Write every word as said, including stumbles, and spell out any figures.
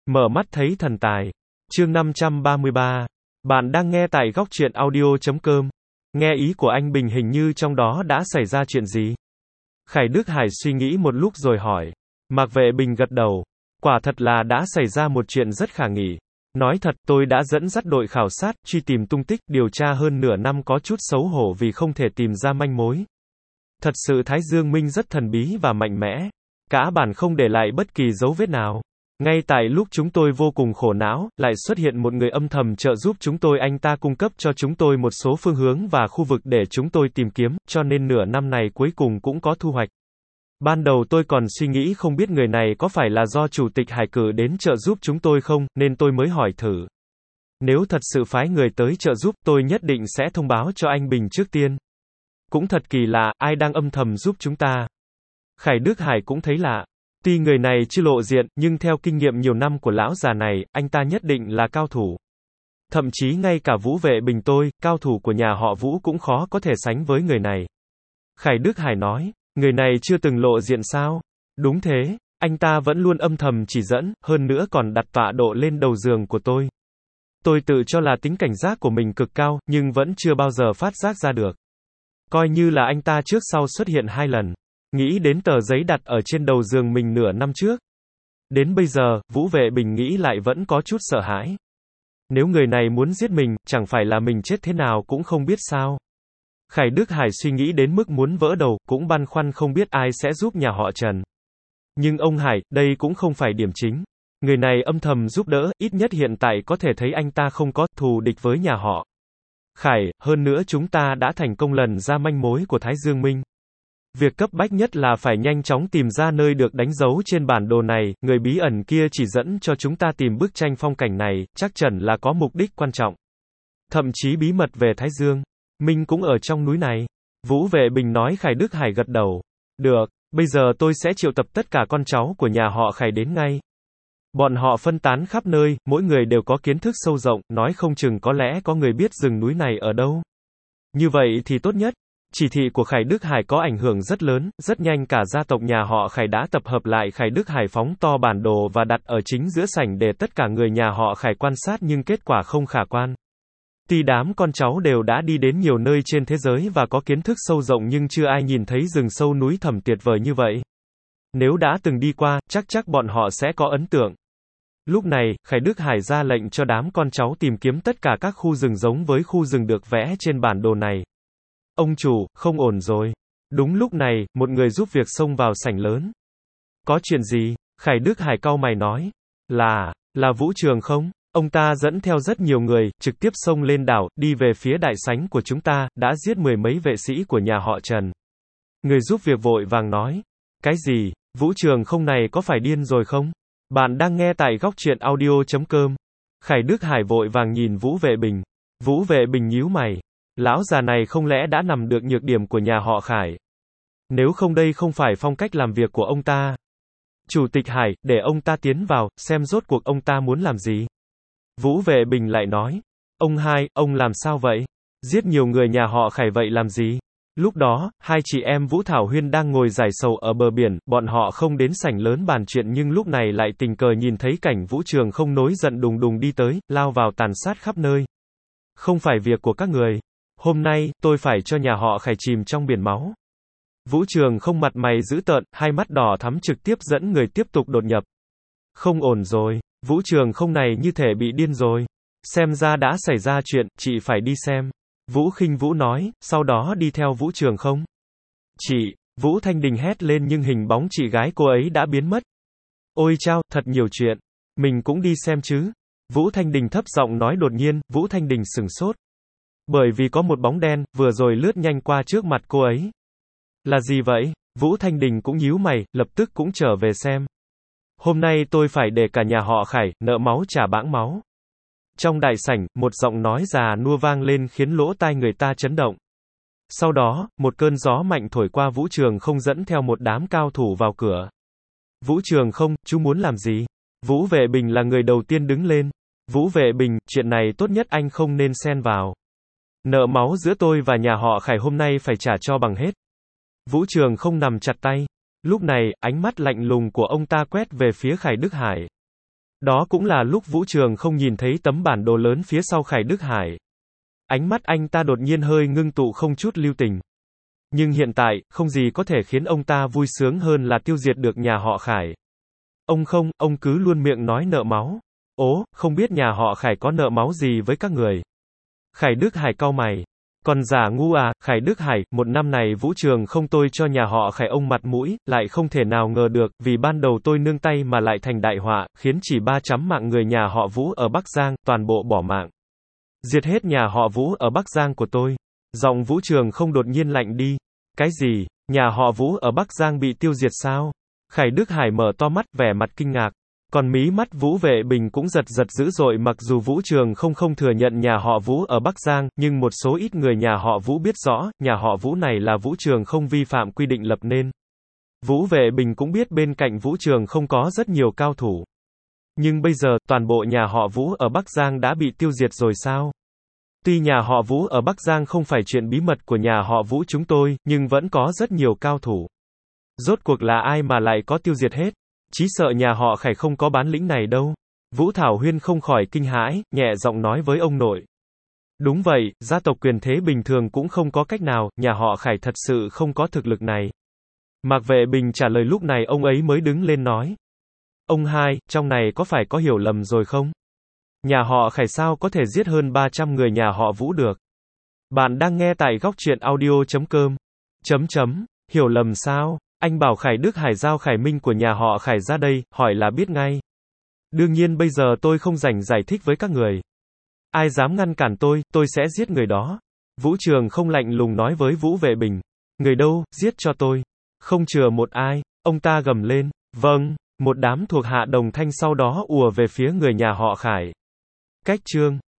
Mở mắt thấy thần tài. Chương năm trăm ba mươi ba. Bạn đang nghe tại góc truyện audio chấm com. Nghe ý của anh Bình, hình như trong đó đã xảy ra chuyện gì? Khải Đức Hải suy nghĩ một lúc rồi hỏi. Mạc Vệ Bình gật đầu. Quả thật là đã xảy ra một chuyện rất khả nghi. Nói thật, tôi đã dẫn dắt đội khảo sát, truy tìm tung tích, điều tra hơn nửa năm, có chút xấu hổ vì không thể tìm ra manh mối. Thật sự Thái Dương Minh rất thần bí và mạnh mẽ. Cả bản không để lại bất kỳ dấu vết nào. Ngay tại lúc chúng tôi vô cùng khổ não, lại xuất hiện một người âm thầm trợ giúp chúng tôi. Anh ta cung cấp cho chúng tôi một số phương hướng và khu vực để chúng tôi tìm kiếm, cho nên nửa năm này cuối cùng cũng có thu hoạch. Ban đầu tôi còn suy nghĩ không biết người này có phải là do Chủ tịch Hải cử đến trợ giúp chúng tôi không, nên tôi mới hỏi thử. Nếu thật sự phái người tới trợ giúp, tôi nhất định sẽ thông báo cho anh Bình trước tiên. Cũng thật kỳ lạ, ai đang âm thầm giúp chúng ta? Khải Đức Hải cũng thấy lạ. Tuy người này chưa lộ diện, nhưng theo kinh nghiệm nhiều năm của lão già này, anh ta nhất định là cao thủ. Thậm chí ngay cả Vũ Vệ Bình tôi, cao thủ của nhà họ Vũ cũng khó có thể sánh với người này. Khải Đức Hải nói, người này chưa từng lộ diện sao? Đúng thế, anh ta vẫn luôn âm thầm chỉ dẫn, hơn nữa còn đặt tọa độ lên đầu giường của tôi. Tôi tự cho là tính cảnh giác của mình cực cao, nhưng vẫn chưa bao giờ phát giác ra được. Coi như là anh ta trước sau xuất hiện hai lần. Nghĩ đến tờ giấy đặt ở trên đầu giường mình nửa năm trước. Đến bây giờ, Vũ Vệ Bình nghĩ lại vẫn có chút sợ hãi. Nếu người này muốn giết mình, chẳng phải là mình chết thế nào cũng không biết sao. Khải Đức Hải suy nghĩ đến mức muốn vỡ đầu, cũng băn khoăn không biết ai sẽ giúp nhà họ Trần. Nhưng ông Hải, đây cũng không phải điểm chính. Người này âm thầm giúp đỡ, ít nhất hiện tại có thể thấy anh ta không có thù địch với nhà họ Khải, hơn nữa chúng ta đã thành công lần ra manh mối của Thái Dương Minh. Việc cấp bách nhất là phải nhanh chóng tìm ra nơi được đánh dấu trên bản đồ này, người bí ẩn kia chỉ dẫn cho chúng ta tìm bức tranh phong cảnh này, chắc chắn là có mục đích quan trọng. Thậm chí bí mật về Thái Dương Minh cũng ở trong núi này. Vũ Vệ Bình nói. Khải Đức Hải gật đầu. Được, bây giờ tôi sẽ triệu tập tất cả con cháu của nhà họ Khải đến ngay. Bọn họ phân tán khắp nơi, mỗi người đều có kiến thức sâu rộng, nói không chừng có lẽ có người biết rừng núi này ở đâu. Như vậy thì tốt nhất. Chỉ thị của Khải Đức Hải có ảnh hưởng rất lớn, rất nhanh cả gia tộc nhà họ Khải đã tập hợp lại. Khải Đức Hải phóng to bản đồ và đặt ở chính giữa sảnh để tất cả người nhà họ Khải quan sát, nhưng kết quả không khả quan. Tuy đám con cháu đều đã đi đến nhiều nơi trên thế giới và có kiến thức sâu rộng, nhưng chưa ai nhìn thấy rừng sâu núi thẳm tuyệt vời như vậy. Nếu đã từng đi qua, chắc chắc bọn họ sẽ có ấn tượng. Lúc này, Khải Đức Hải ra lệnh cho đám con cháu tìm kiếm tất cả các khu rừng giống với khu rừng được vẽ trên bản đồ này. Ông chủ, không ổn rồi. Đúng lúc này, một người giúp việc xông vào sảnh lớn. Có chuyện gì? Khải Đức Hải cau mày nói. Là, là Vũ Trường không? Ông ta dẫn theo rất nhiều người, trực tiếp xông lên đảo, đi về phía đại sảnh của chúng ta, đã giết mười mấy vệ sĩ của nhà họ Trần. Người giúp việc vội vàng nói. Cái gì? Vũ Trường không này có phải điên rồi không? Bạn đang nghe tại góc truyện audio chấm com. Khải Đức Hải vội vàng nhìn Vũ Vệ Bình. Vũ Vệ Bình nhíu mày. Lão già này không lẽ đã nắm được nhược điểm của nhà họ Khải? Nếu không, đây không phải phong cách làm việc của ông ta. Chủ tịch Hải, để ông ta tiến vào, xem rốt cuộc ông ta muốn làm gì. Vũ Vệ Bình lại nói. Ông hai, ông làm sao vậy? Giết nhiều người nhà họ Khải vậy làm gì? Lúc đó, hai chị em Vũ Thảo Huyên đang ngồi giải sầu ở bờ biển, bọn họ không đến sảnh lớn bàn chuyện, nhưng lúc này lại tình cờ nhìn thấy cảnh Vũ Trường không nổi giận đùng đùng đi tới, lao vào tàn sát khắp nơi. Không phải việc của các người. Hôm nay, tôi phải cho nhà họ Khải chìm trong biển máu. Vũ Trường không mặt mày dữ tợn, hai mắt đỏ thắm trực tiếp dẫn người tiếp tục đột nhập. Không ổn rồi, Vũ Trường không này như thể bị điên rồi. Xem ra đã xảy ra chuyện, chị phải đi xem. Vũ Khinh Vũ nói, sau đó đi theo Vũ Trường không. Chị, Vũ Thanh Đình hét lên, nhưng hình bóng chị gái cô ấy đã biến mất. Ôi chao, thật nhiều chuyện. Mình cũng đi xem chứ. Vũ Thanh Đình thấp giọng nói. Đột nhiên, Vũ Thanh Đình sửng sốt. Bởi vì có một bóng đen, vừa rồi lướt nhanh qua trước mặt cô ấy. Là gì vậy? Vũ Thanh Đình cũng nhíu mày, lập tức cũng trở về xem. Hôm nay tôi phải để cả nhà họ Khải, nợ máu trả bãng máu. Trong đại sảnh, một giọng nói già nua vang lên khiến lỗ tai người ta chấn động. Sau đó, một cơn gió mạnh thổi qua. Vũ Trường không dẫn theo một đám cao thủ vào cửa. Vũ Trường không, chú muốn làm gì? Vũ Vệ Bình là người đầu tiên đứng lên. Vũ Vệ Bình, chuyện này tốt nhất anh không nên xen vào. Nợ máu giữa tôi và nhà họ Khải hôm nay phải trả cho bằng hết. Vũ Trường không nằm chặt tay. Lúc này, ánh mắt lạnh lùng của ông ta quét về phía Khải Đức Hải. Đó cũng là lúc Vũ Trường không nhìn thấy tấm bản đồ lớn phía sau Khải Đức Hải. Ánh mắt anh ta đột nhiên hơi ngưng tụ không chút lưu tình. Nhưng hiện tại, không gì có thể khiến ông ta vui sướng hơn là tiêu diệt được nhà họ Khải. Ông không, ông cứ luôn miệng nói nợ máu. Ố, không biết nhà họ Khải có nợ máu gì với các người. Khải Đức Hải cau mày. Còn giả ngu à, Khải Đức Hải, một năm này Vũ Trường không tôi cho nhà họ Khải ông mặt mũi, lại không thể nào ngờ được, vì ban đầu tôi nương tay mà lại thành đại họa, khiến chỉ ba trăm mạng người nhà họ Vũ ở Bắc Giang, toàn bộ bỏ mạng. Diệt hết nhà họ Vũ ở Bắc Giang của tôi. Giọng Vũ Trường không đột nhiên lạnh đi. Cái gì, nhà họ Vũ ở Bắc Giang bị tiêu diệt sao? Khải Đức Hải mở to mắt, vẻ mặt kinh ngạc. Còn mí mắt Vũ Vệ Bình cũng giật giật dữ dội, mặc dù Vũ Trường không không thừa nhận nhà họ Vũ ở Bắc Giang, nhưng một số ít người nhà họ Vũ biết rõ, nhà họ Vũ này là Vũ Trường không vi phạm quy định lập nên. Vũ Vệ Bình cũng biết bên cạnh Vũ Trường không có rất nhiều cao thủ. Nhưng bây giờ, toàn bộ nhà họ Vũ ở Bắc Giang đã bị tiêu diệt rồi sao? Tuy nhà họ Vũ ở Bắc Giang không phải chuyện bí mật của nhà họ Vũ chúng tôi, nhưng vẫn có rất nhiều cao thủ. Rốt cuộc là ai mà lại có tiêu diệt hết? Chí sợ nhà họ Khải không có bản lĩnh này đâu. Vũ Thảo Huyên không khỏi kinh hãi, nhẹ giọng nói với ông nội. Đúng vậy, gia tộc quyền thế bình thường cũng không có cách nào, nhà họ Khải thật sự không có thực lực này. Mạc Vệ Bình trả lời, lúc này ông ấy mới đứng lên nói. Ông hai, trong này có phải có hiểu lầm rồi không? Nhà họ Khải sao có thể giết hơn ba trăm người nhà họ Vũ được? Bạn đang nghe tại góc truyện audio chấm com. Chấm chấm, hiểu lầm sao? Anh bảo Khải Đức Hải giao Khải Minh của nhà họ Khải ra đây, hỏi là biết ngay. Đương nhiên bây giờ tôi không rảnh giải thích với các người. Ai dám ngăn cản tôi, tôi sẽ giết người đó. Vũ Trường không lạnh lùng nói với Vũ Vệ Bình. Người đâu, giết cho tôi. Không chừa một ai, ông ta gầm lên. Vâng, một đám thuộc hạ đồng thanh sau đó ùa về phía người nhà họ Khải. Cách chương